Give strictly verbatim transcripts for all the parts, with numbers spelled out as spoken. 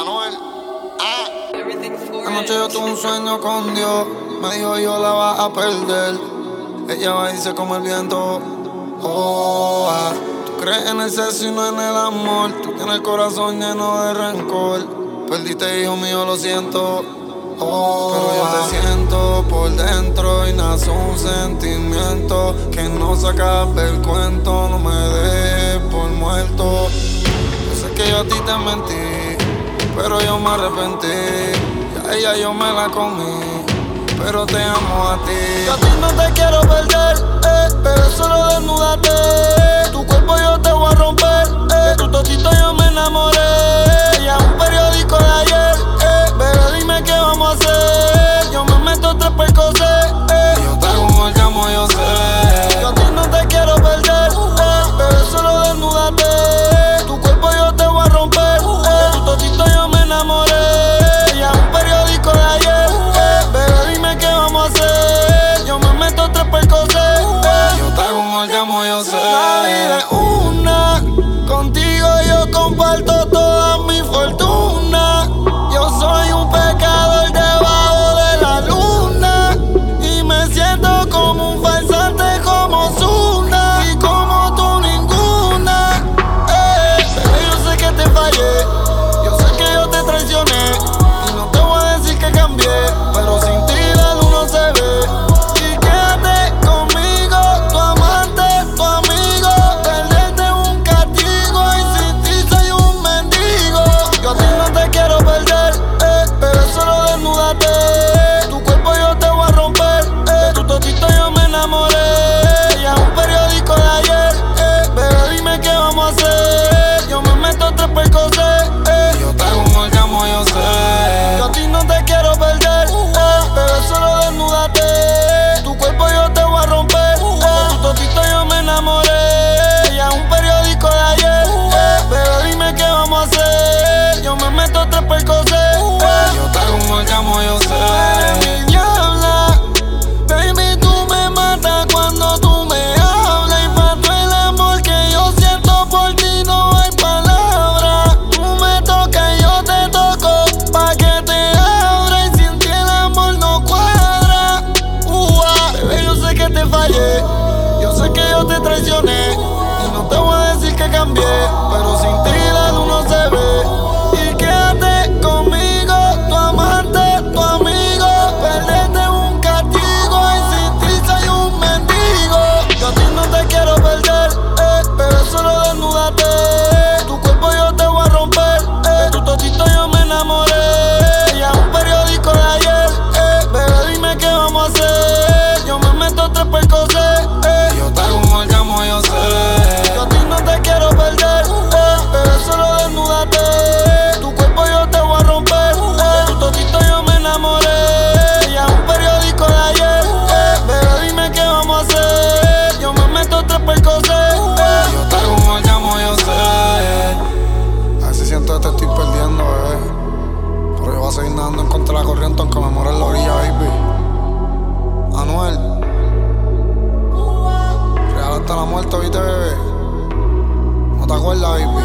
Anuel. Ah. Anoche yo tuve un sueño con Dios. Me dijo yo la vas a perder. Ella va y se come el viento. Oh, ah. Tú crees en el sexo y no en el amor. Tú tienes el corazón lleno de rencor. Perdiste, hijo mío, lo siento. Oh, pero yo te siento por dentro y nace un sentimiento que no se acabe el cuento. No me dejes por muerto. Yo sé que yo a ti te mentí, pero yo me arrepentí. Ya ella yo me la comí, pero te amo a ti. Yo a ti no te quiero perder, eh, pero solo desnúdate. Tu cuerpo yo te voy a romper, eh, de tu totito yo me enamoré. Ya un periódico de ayer, eh, pero dime qué vamos a hacer. Yo me meto tres percocés, eh, yo te hago un llamo, yo sé. Yo a ti no te quiero perder, eh, pero solo desnúdate. Tu cuerpo yo te voy a romper, eh, de tu totito yo me enamoré. Ya un periódico de ayer, eh, pero dime qué vamos a hacer. Yo me meto tres percocés, eh, yo te hago un llamo, yo sé. La vida es una, contigo yo comparto toda mi fortuna. Yo soy un pecador debajo de la luna y me siento como un farsante, como Ozuna y como tú ninguna. Eh, bebé, yo sé que te fallé, yo sé que yo te traicioné y no te voy a decir que cambié, pero sin ti la luz no se ve. Y quédate conmigo, tu amante, tu amigo. Perderte es un castigo y sin ti soy un mendigo. Yo a ti no te quiero perder, eh, pero solo desnúdate. Tu cuerpo yo te voy a romper, eh, de tu totito yo me enamoré. Ya un periódico de ayer, eh, pero dime qué vamos a hacer. Yo me meto tres percocés, eh, yo te hago un llamo, yo sé. Yo a ti no te quiero perder, eh, pero solo desnúdate. Tu cuerpo yo te voy a romper, eh, de tu totito yo me enamoré. Ya un periódico de ayer, eh, pero dime qué vamos a hacer. Yo me meto tres percocés, eh, yo te hago un llamo, yo sé. Mi diabla, baby, tú me matas cuando tú me hablas. Y pa' todo el amor que yo siento por ti no hay palabras. Tú me tocas y yo te toco pa' que te abra. Y sin ti el amor no cuadra. Ua, bebé, yo sé que te fallé, yo sé que yo te traicioné y no te voy a decir que cambié, pero sin ti la luz no se ve. Y quédate conmigo, tu amante, tu amigo. Perderte es un castigo y sin ti soy un mendigo. Yo a ti no te quiero perder, eh, pero solo desnúdate. Tu cuerpo yo te voy a romper, eh, de tu totito yo me enamoré. Ya un periódico de ayer, eh, pero dime qué vamos a hacer. Yo me meto tres percocés, eh, yo te hago un llamo, yo sé. Yo a ti no te quiero perder, eh, pero solo desnúdate. Tu cuerpo yo te voy a romper, eh, de tu totito yo me enamoré. Ya un periódico de ayer, eh, pero dime qué vamos a hacer. Yo me meto tres percocés, eh, yo te hago un llamo, yo sé. A ver si siento que te estoy perdiendo, bebé, pero yo voy a seguir nadando en contra de la corriente aunque me muera en la orilla, baby. Anuel, real hasta la muerte, ¿viste, bebé? ¿No te acuerdas, baby?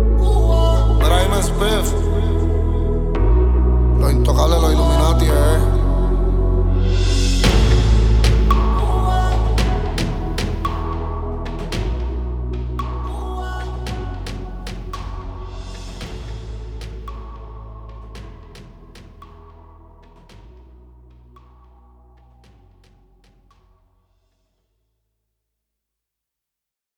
Mira, dime, Spiff. Los intocables, los Illuminati, eh.